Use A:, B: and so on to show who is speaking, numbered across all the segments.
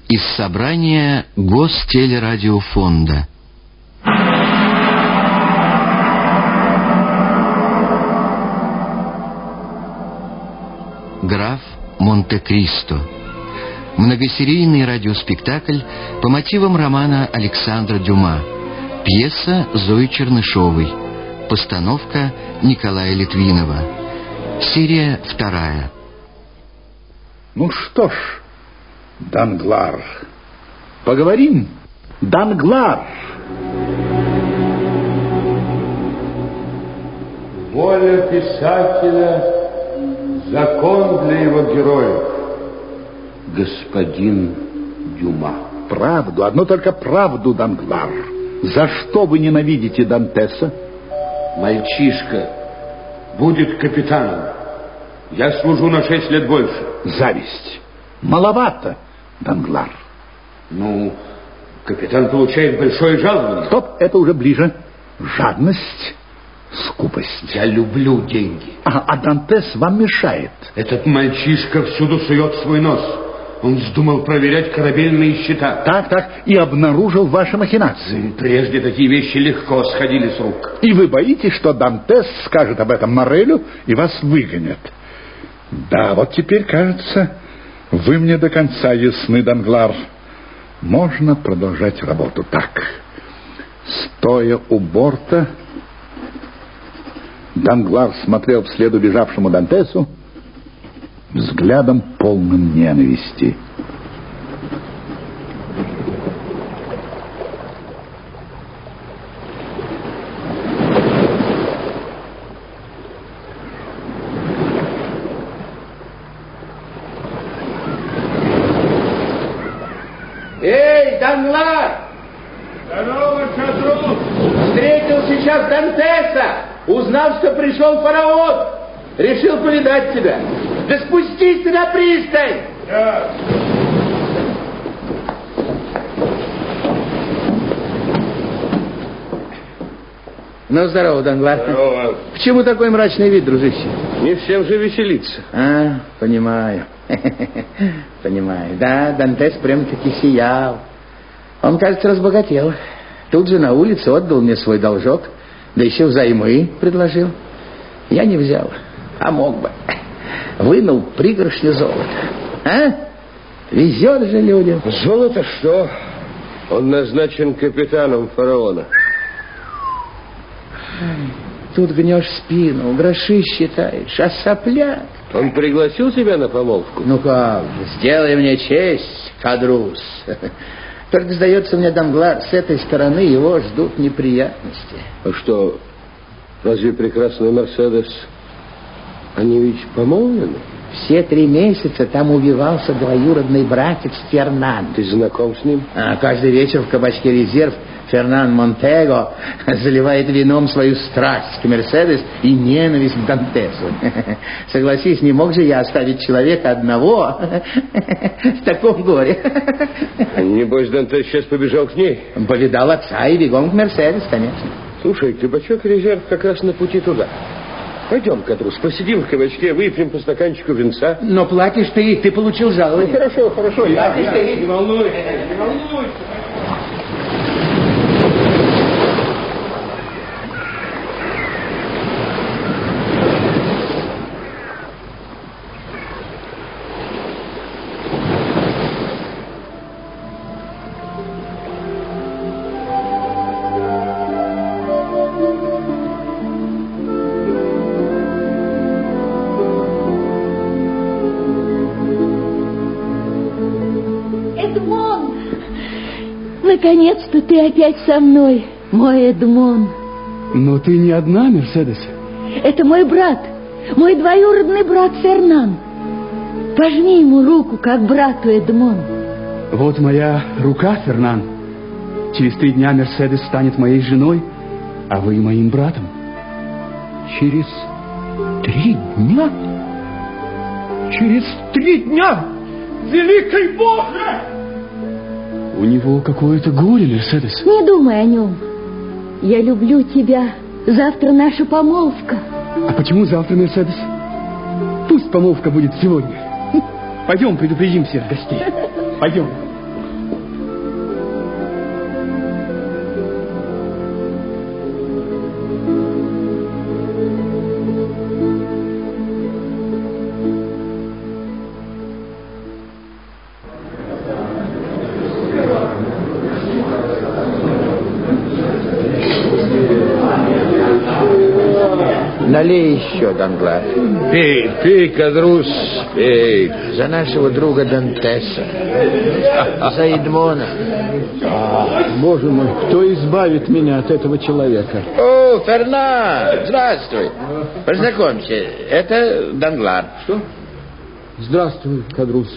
A: Из собрания Гостелерадиофонда. Граф Монте-Кристо. Многосерийный радиоспектакль по мотивам романа Александра Дюма. Пьеса Зои Чернышевой. Постановка Николая Литвинова. Серия 2.
B: Ну что ж, Данглар, поговорим, Данглар.
C: Воля писателя — закон для его героев. Господин Дюма.
B: Правду, одну только правду, Данглар. За что вы ненавидите Дантеса?
C: Мальчишка будет капитаном. Я служу на 6 лет больше.
B: Зависть. Маловато, Данглар.
C: Ну, капитан получает большое жалование.
B: Стоп, это уже ближе. Жадность, скупость.
C: Я люблю деньги.
B: А Дантес вам мешает.
C: Этот мальчишка всюду сует свой нос. Он вздумал проверять корабельные счета.
B: Так, и обнаружил ваши махинации.
C: Прежде такие вещи легко сходили с рук.
B: И вы боитесь, что Дантес скажет об этом Моррелю и вас выгонят. Да, вот теперь, кажется, вы мне до конца ясны, Данглар. Можно продолжать работу так. Стоя у борта, Данглар смотрел вслед убежавшему Дантесу взглядом полным ненависти.
D: Эй, Данглар!
C: Здорово, Шатру!
D: Встретил сейчас Дантеса! Узнал, что пришел фараон! Решил повидать тебя! Да спустись ты на пристань!
C: Да.
D: Ну, здорово, Данглар.
C: Здорово.
D: Почему такой мрачный вид, дружище?
C: Не всем же веселиться.
D: Понимаю. Понимаю. Да, Дантес прям-таки сиял. Он, кажется, разбогател. Тут же на улице отдал мне свой должок, да еще взаймы предложил. Я не взял, а мог бы. Вынул пригоршню золота. Везет же людям.
C: Золото что? Он назначен капитаном фараона.
D: Тут гнешь спину, гроши считаешь, а сопляк.
C: Он пригласил тебя на помолвку?
D: Ну как же, сделай мне честь, Кадрус. Только, сдается мне, Данглар, с этой стороны его ждут неприятности.
C: А что, разве прекрасный Мерседес, они ведь помолвлены?
D: Все 3 месяца там убивался двоюродный братец Фернан.
C: Ты знаком с ним?
D: Каждый вечер в кабачке «Резерв» Фернан Монтего заливает вином свою страсть к Мерседес и ненависть к Дантесу. Согласись, не мог же я оставить человека одного в таком горе.
C: Небось, Дантес сейчас побежал к ней?
D: Он повидал отца и бегом к Мерседес, конечно.
C: Слушай, кабачок «Резерв» как раз на пути туда. Пойдем, Кадрус, посидим в кабачке, выпьем по стаканчику винца.
D: Но платишь ты получил жалование.
C: Ну, хорошо,
D: Платишь ты.
C: Не волнуйся, не волнуйся.
E: Наконец-то ты опять со мной, мой Эдмон.
F: Но ты не одна, Мерседес.
E: Это мой брат, мой двоюродный брат Фернан. Пожми ему руку, как брату Эдмон.
F: Вот моя рука, Фернан. Через 3 дня Мерседес станет моей женой, а вы моим братом.
B: Через 3 дня? Через 3 дня? Великий Боже!
F: У него какое-то горе, Мерседес.
E: Не думай о нем. Я люблю тебя. Завтра наша помолвка.
F: А почему завтра, Мерседес? Пусть помолвка будет сегодня. Пойдем, предупредим всех гостей. Пойдем.
D: Налей еще, Данглар.
C: Пей, пей, Кадрус, пей.
D: За нашего друга Дантеса. За Эдмона.
F: Боже мой, кто избавит меня от этого человека?
D: О, Фернан, здравствуй. Познакомься, это Данглар.
F: Что? Здравствуй, Кадрус.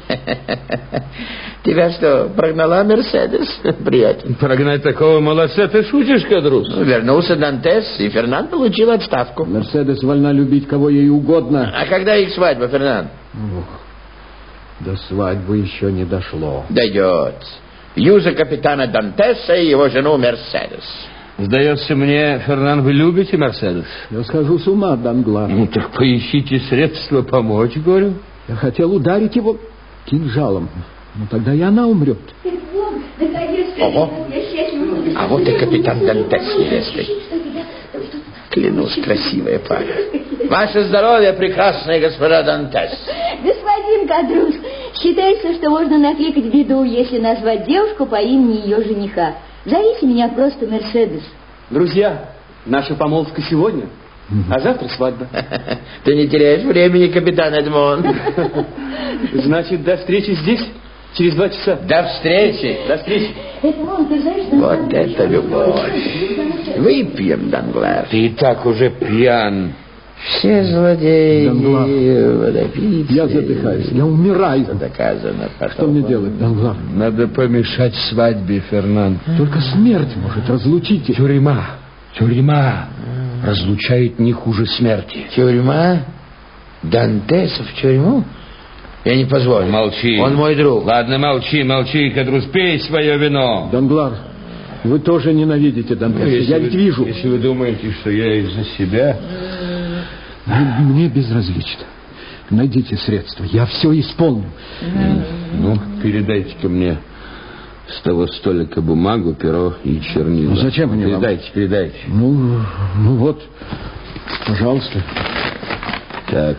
D: Тебя что, прогнала Мерседес, приятель?
C: Прогнать такого молодца, ты шутишь, Кадрус?
D: Вернулся Дантес, и Фернан получил отставку.
F: Мерседес вольна любить кого ей угодно.
D: А когда их свадьба, Фернан?
F: До свадьбы еще не дошло.
D: Дойдет. Юза капитана Дантеса и его жену Мерседес.
C: Сдается мне, Фернан, вы любите Мерседес?
F: Я схожу с ума, Данглар.
C: Ну, так поищите средства помочь, говорю.
F: Я хотел ударить его кинжалом, но тогда и она умрет.
D: Ого. А вот и капитан Дантес с невестой. Клянусь, красивая пара. Ваше здоровье, прекрасная госпожа Дантес.
E: Господин Кадрус, считается, что можно накликать беду, если назвать девушку по имени ее жениха. Зовите меня просто Мерседес.
F: Друзья, наша помолвка сегодня, а завтра свадьба.
D: Ты не теряешь времени, капитан Эдмон.
F: Значит, до встречи здесь через 2 часа.
D: До встречи.
F: До встречи.
E: Эдмон, ты знаешь, что...
D: Вот это любовь. Выпьем, Данглар.
C: Ты и так уже пьян.
D: Все злодеи,
F: Данглар,
D: водопийцы.
F: я задыхаюсь, я умираю.
D: Доказано.
F: Что мне делать, Данглар?
C: Надо помешать свадьбе, Фернан.
F: Только смерть может разлучить их.
C: Тюрьма разлучает не хуже смерти.
D: Тюрьма? Дантеса в тюрьму? Я не позволю.
C: Молчи.
D: Он мой друг.
C: Ладно, молчи, Кадрус, пей свое вино.
F: Данглар, вы тоже ненавидите Дантеса. Я ведь вижу.
C: Если вы думаете, что я из-за себя...
F: Мне безразлично. Найдите средства, я все исполню.
C: Ну, передайте-ка мне с того столика бумагу, перо и чернила.
F: Ну, зачем они вам?
C: Передайте.
F: Ну вот, пожалуйста.
C: Так.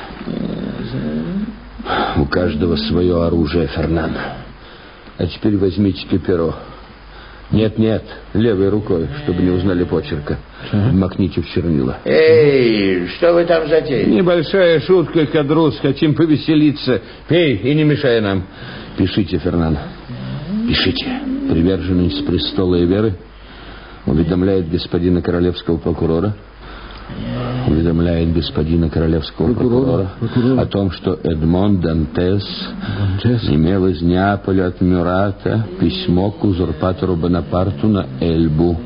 C: У каждого свое оружие, Фернан. А теперь возьмите-ка перо. Нет, левой рукой, чтобы не узнали почерка. Макните в чернила.
D: Эй, что вы там затеяли?
C: Небольшая шутка, Кадрус. Хотим повеселиться. Пей и не мешай нам. Пишите, Фернан. Пишите. Приверженность престола и веры уведомляет господина королевского прокурора. Уведомляет господина королевского прокурора о том, что Эдмон Дантес имел из Неаполя от Мюрата письмо к узурпатору Бонапарту на Эльбу.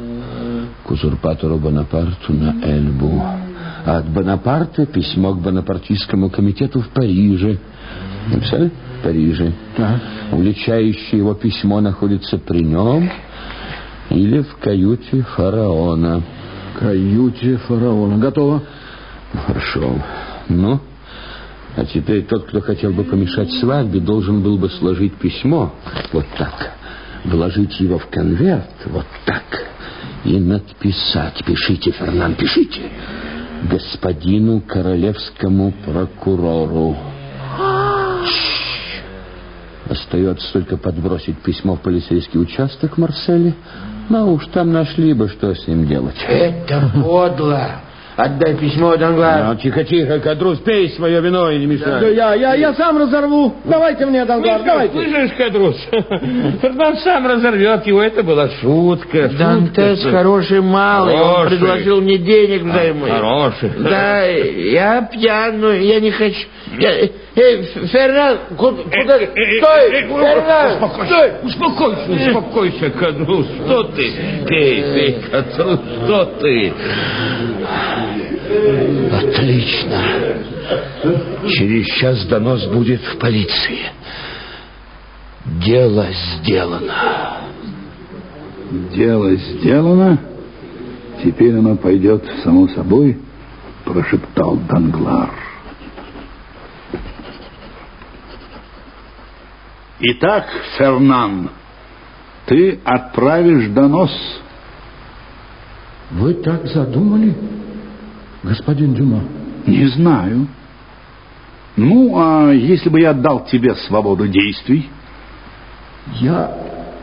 C: А от Бонапарта письмо к бонапартийскому комитету в Париже. Написали? В Париже. Уличающее его письмо находится при нем или в каюте фараона.
F: Каюте фараона. Готово?
C: Хорошо. Ну, а теперь тот, кто хотел бы помешать свадьбе, должен был бы сложить письмо вот так, вложить его в конверт вот так и надписать. Пишите, Фернан, пишите. Господину королевскому прокурору. Остается только подбросить письмо в полицейский участок в Марселе. Ну уж там нашли бы, что с ним делать.
D: Это подло. Отдай письмо, Данглар.
C: Тихо, Кадрус, пей свое вино и не мешай.
F: Да я сам разорву. Давайте мне, Данглар, давайте.
C: Слышишь, Кадрус? Фернан сам разорвет его. Это была шутка.
D: Дантес хороший малый. Он предложил мне денег взаймы.
C: Хороший.
D: Да, я пьян, но я не хочу. Эй, Фернан, куда? Стой, Фернан, стой.
C: Успокойся, Кадрус. Что ты? Пей, Кадрус, что ты? Отлично. Через час донос будет в полиции. Дело сделано.
B: Дело сделано. Теперь оно пойдет само собой, прошептал Данглар. Итак, Фернан, ты отправишь донос.
F: Вы так задумали, господин Дюма?
B: Не знаю. Ну, а если бы я дал тебе свободу действий?
F: Я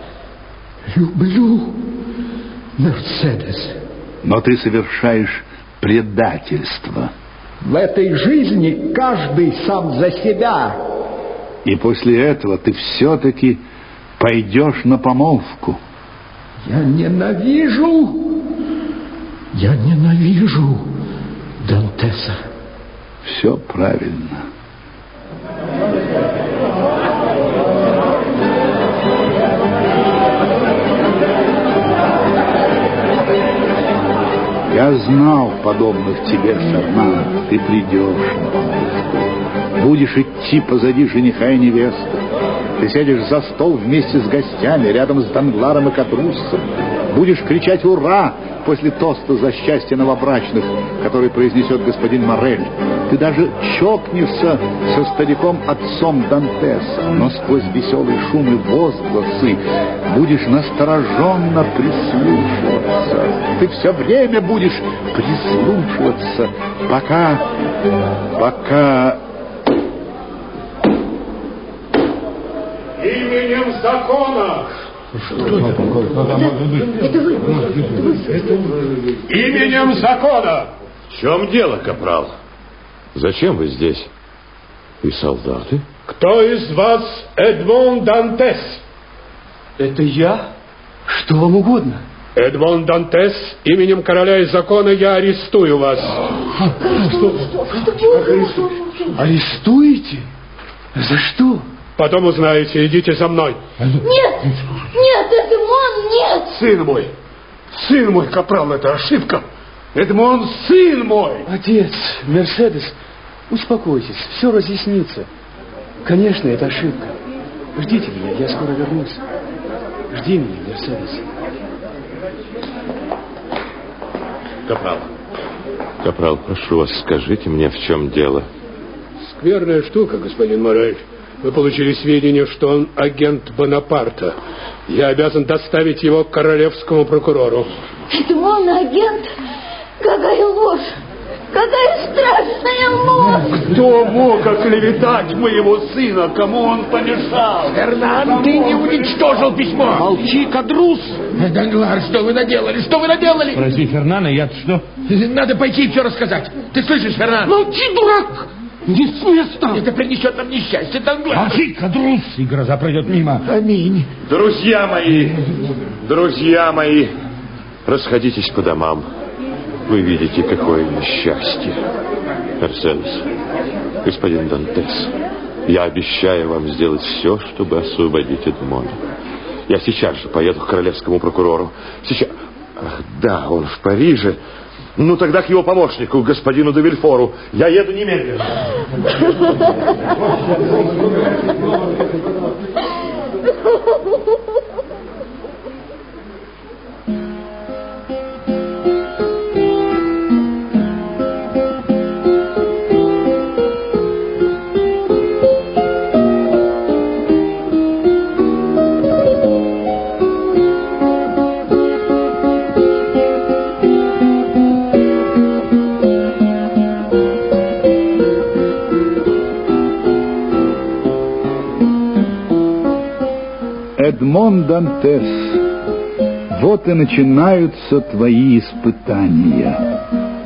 F: люблю Мерседес.
B: Но ты совершаешь предательство.
G: В этой жизни каждый сам за себя.
B: И после этого ты все-таки пойдешь на помолвку.
G: Я ненавижу Дантеса.
B: Все правильно. Я знал подобных тебе, Фернан. Ты придешь на помолвку. Будешь идти позади жениха и невесты. Ты сядешь за стол вместе с гостями, рядом с Дангларом и Кадруссом. Будешь кричать «Ура!» после тоста за счастье новобрачных, который произнесет господин Моррель. Ты даже чокнешься со стариком-отцом Дантеса, но сквозь веселый шум и возгласы будешь настороженно прислушиваться. Ты все время будешь прислушиваться, пока...
H: Именем закона! Именем закона!
C: В чем дело, капрал? Зачем вы здесь? И солдаты?
H: Кто из вас Эдмон Дантес?
F: Это я? Что вам угодно?
H: Эдмон Дантес, именем короля и закона я арестую вас.
F: Арестуете? За что?
H: Потом узнаете, идите за мной.
E: Нет, Эдмон, нет!
H: Сын мой, капрал, это ошибка. Эдмон, сын мой!
F: Отец, Мерседес, успокойтесь, все разъяснится. Конечно, это ошибка. Ждите меня, я скоро вернусь. Жди меня, Мерседес.
C: Капрал, прошу вас, скажите мне, в чем дело.
H: Скверная штука, господин Моррель. Мы получили сведения, что он агент Бонапарта. Я обязан доставить его к королевскому прокурору.
E: Эдмон, агент? Какая ложь! Какая страшная ложь!
G: Кто мог оклеветать моего сына? Кому он помешал?
I: Фернан, ты не уничтожил письмо!
G: Молчи, Кадрус!
I: Данглар, что вы наделали? Что вы наделали?
C: Спроси Фернана, я-то что?
I: Надо пойти и все рассказать. Ты слышишь, Фернан?
G: Молчи, дурак! Не с места!
I: Это принесет нам несчастье, Данглар.
C: Молчи, Кадрус, и гроза пройдет мимо.
I: Аминь.
C: Друзья мои, расходитесь по домам. Вы видите, какое несчастье. Мерседес, господин Дантес, я обещаю вам сделать все, чтобы освободить Эдмона. Я сейчас же поеду к королевскому прокурору. Сейчас... Ах, да, он в Париже. Ну, тогда к его помощнику, господину де Вильфору. Я еду немедленно.
B: Эдмон Дантес, вот и начинаются твои испытания.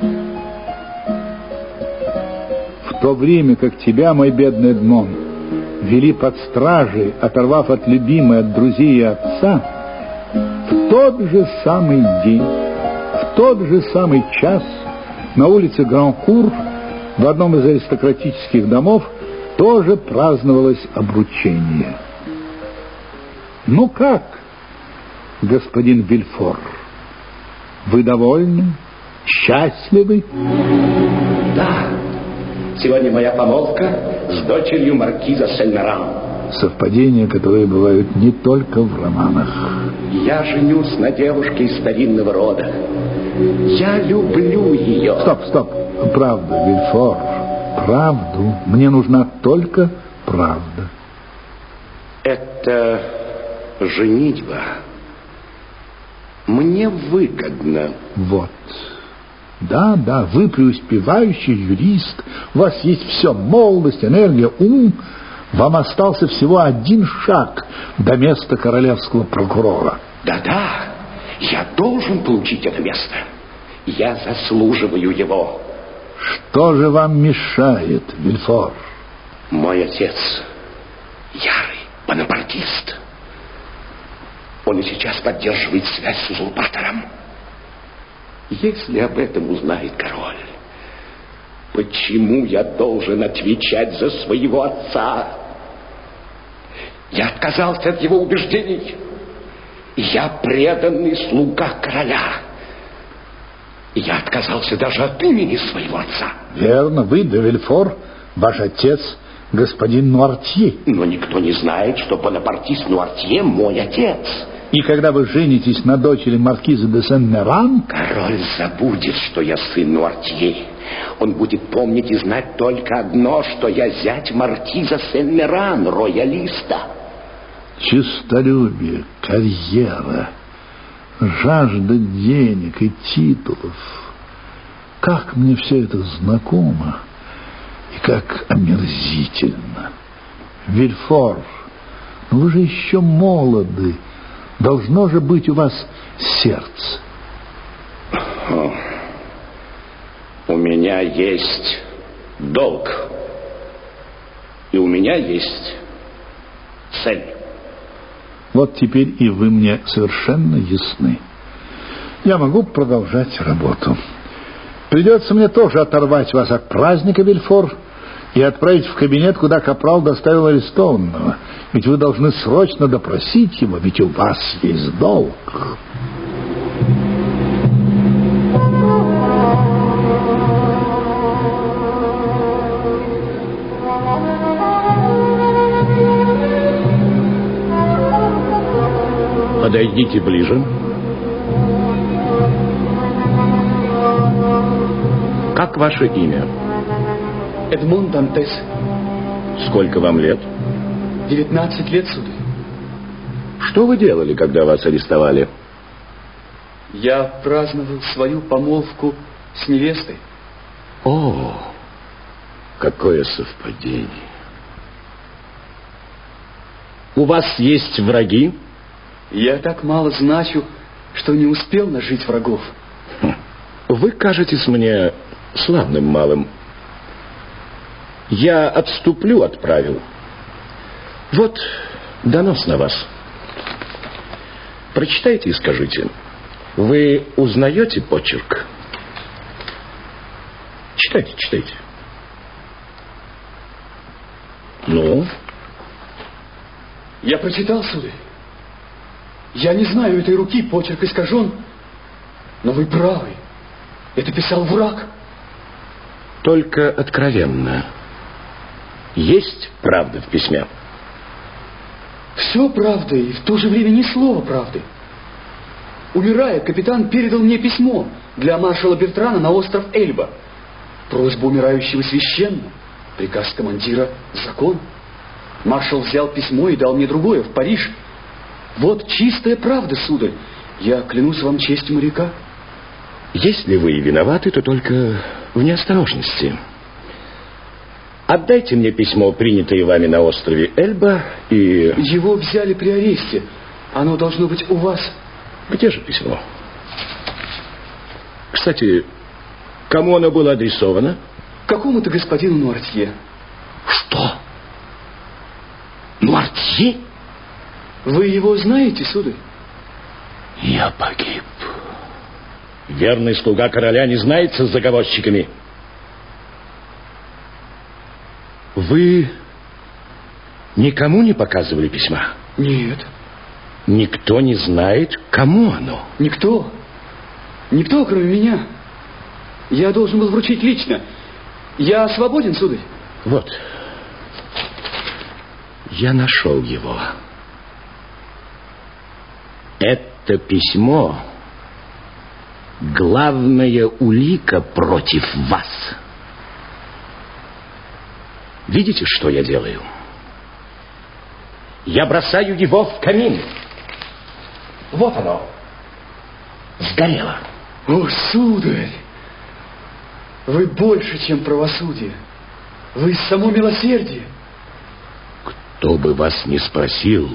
B: В то время, как тебя, мой бедный Эдмон, вели под стражей, оторвав от любимой, от друзей и отца, в тот же самый день, в тот же самый час на улице Гран-Кур в одном из аристократических домов тоже праздновалось обручение. Ну как, господин Вильфор, вы довольны? Счастливы?
G: Да. Сегодня моя помолвка с дочерью маркиза Сен-Меран.
B: Совпадения, которые бывают не только в романах.
G: Я женюсь на девушке из старинного рода. Я люблю ее.
B: Стоп. Правда, Вильфор, правду. Мне нужна только правда.
G: Это женитьба мне выгодно.
B: Вот. Да, вы преуспевающий юрист. У вас есть все: молодость, энергия, ум. Вам остался всего один шаг до места королевского прокурора.
G: Да, я должен получить это место. Я заслуживаю его.
B: Что же вам мешает, Вильфор?
G: Мой отец ярый бонапартист. Он и сейчас поддерживает связь с узурпатором. Если об этом узнает король, почему я должен отвечать за своего отца? Я отказался от его убеждений. Я преданный слуга короля. Я отказался даже от имени своего отца.
B: Верно, вы, де Вильфор, ваш отец, господин Нуартье.
G: Но никто не знает, что бонапартист Нуартье мой отец.
B: И когда вы женитесь на дочери маркиза де Сен-Меран...
G: Король забудет, что я сын Нуартье. Он будет помнить и знать только одно, что я зять маркиза Сен-Меран, роялиста.
B: Честолюбие, карьера, жажда денег и титулов. Как мне все это знакомо и как омерзительно. Вильфор, ну вы же еще молоды. Должно же быть у вас сердце.
G: У меня есть долг. И у меня есть цель.
B: Вот теперь и вы мне совершенно ясны. Я могу продолжать работу. Придется мне тоже оторвать вас от праздника, Вильфор, и отправить в кабинет, куда капрал доставил арестованного. Ведь вы должны срочно допросить его, ведь у вас есть долг.
C: Подойдите ближе. Как ваше имя?
F: Эдмон Дантес.
C: Сколько вам лет?
F: 19 лет, сударь.
C: Что вы делали, когда вас арестовали?
F: Я праздновал свою помолвку с невестой.
C: О, какое совпадение. У вас есть враги?
F: Я так мало значу, что не успел нажить врагов.
C: Вы кажетесь мне славным малым. Я отступлю от правил. Вот донос на вас. Прочитайте и скажите, вы узнаете почерк? Читайте, читайте. Ну?
F: Я прочитал, сударь. Я не знаю этой руки, почерк искажен. Но вы правы. Это писал враг.
C: Только откровенно. Есть правда в письме?
F: Все правда, и в то же время ни слова правды. Умирая, капитан передал мне письмо для маршала Бертрана на остров Эльба. Просьба умирающего священна, приказ командира — закон. Маршал взял письмо и дал мне другое, в Париж. Вот чистая правда, сударь. Я клянусь вам честью моряка.
C: Если вы и виноваты, то только в неосторожности. Отдайте мне письмо, принятое вами на острове Эльба, и...
F: Его взяли при аресте. Оно должно быть у вас.
C: Где же письмо? Кстати, кому оно было адресовано?
F: Какому-то господину Нуартье.
C: Что? Нуартье?
F: Вы его знаете, сударь?
C: Я погиб. Верный слуга короля не знается с заговорщиками. Вы никому не показывали письма?
F: Нет.
C: Никто не знает, кому оно?
F: Никто. Никто, кроме меня. Я должен был вручить лично. Я свободен, сударь?
C: Вот. Я нашел его. Это письмо — главная улика против вас. Видите, что я делаю? Я бросаю его в камин. Вот оно. Сгорело.
F: О, сударь! Вы больше, чем правосудие. Вы само милосердие.
C: Кто бы вас ни спросил,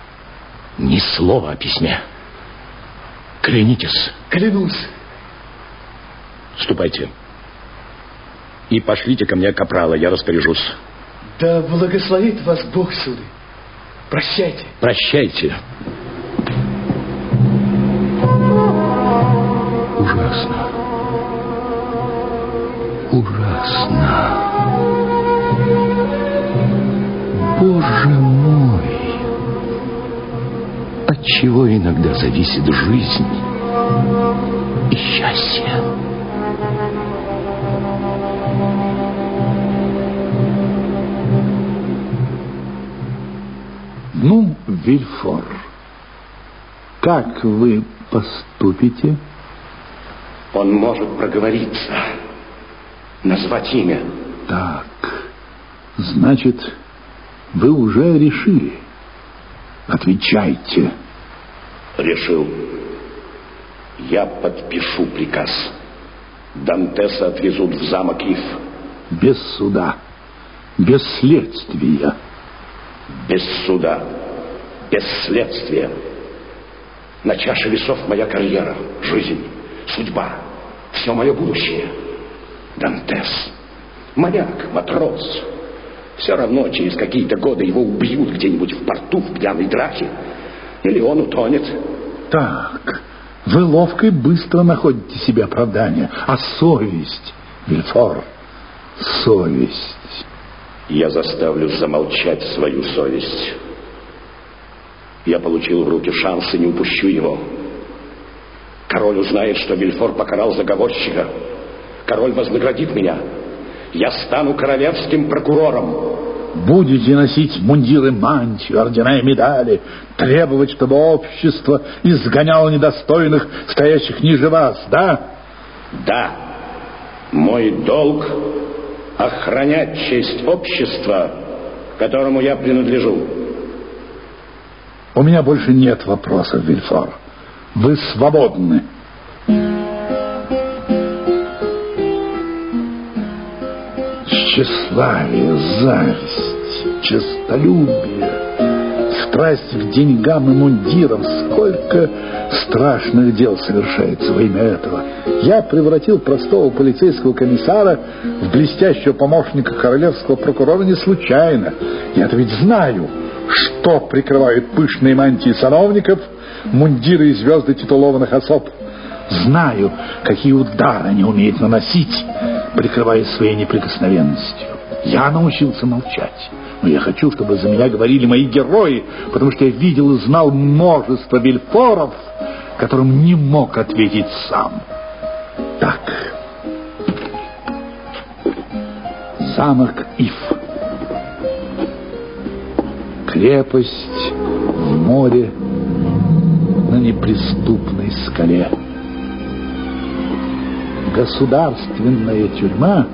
C: ни слова о письме. Клянитесь.
F: Клянусь.
G: Ступайте. И пошлите ко мне капрала, я распоряжусь.
F: Да благословит вас Бог, сударь. Прощайте.
G: Прощайте.
C: Ужасно. Ужасно. Боже мой. От чего иногда зависит жизнь и счастье?
B: Ну, Вильфор, как вы поступите?
G: Он может проговориться, назвать имя.
B: Так, значит, вы уже решили. Отвечайте.
G: Решил. Я подпишу приказ. Дантеса отвезут в замок Иф.
B: Без суда, без следствия.
G: Без суда, без следствия. На чаше весов моя карьера, жизнь, судьба, все мое будущее. Дантес, моряк, матрос. Все равно через какие-то годы его убьют где-нибудь в порту в пьяной драке. Или он утонет.
B: Так, вы ловко и быстро находите себе оправдание. А совесть, Вильфор, совесть.
G: Я заставлю замолчать свою совесть. Я получил в руки шанс и не упущу его. Король узнает, что Вильфор покарал заговорщика. Король вознаградит меня. Я стану королевским прокурором.
B: Будете носить мундиры, мантию, ордена и медали, требовать, чтобы общество изгоняло недостойных, стоящих ниже вас, да?
G: Да. Мой долг — охранять честь общества, которому я принадлежу.
B: У меня больше нет вопросов, Вильфор. Вы свободны. Тщеславие, зависть, честолюбие, страсть к деньгам и мундирам. Сколько страшных дел совершается во имя этого. Я превратил простого полицейского комиссара в блестящего помощника королевского прокурора не случайно. Я-то ведь знаю, что прикрывают пышные мантии сановников, мундиры и звезды титулованных особ. Знаю, какие удары они умеют наносить, прикрываясь своей неприкосновенностью. Я научился молчать. Но я хочу, чтобы за меня говорили мои герои, потому что я видел и знал множество Вильфоров, которым не мог ответить сам. Так. Замок Иф. Крепость в море на неприступной скале. Государственная тюрьма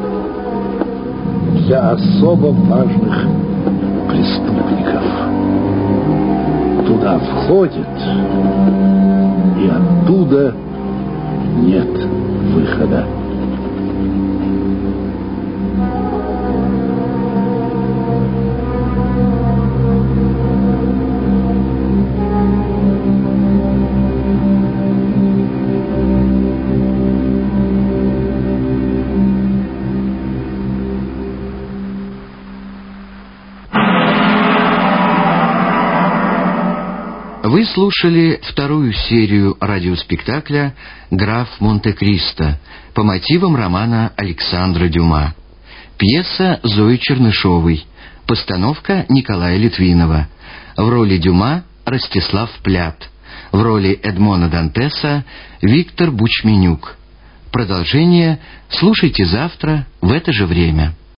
B: для особо важных преступников. Туда входит, и оттуда нет выхода.
A: Вы слушали вторую серию радиоспектакля «Граф Монте-Кристо» по мотивам романа Александра Дюма. Пьеса Зои Чернышовой. Постановка Николая Литвинова. В роли Дюма Ростислав Плят. В роли Эдмона Дантеса Виктор Бучменюк. Продолжение слушайте завтра в это же время.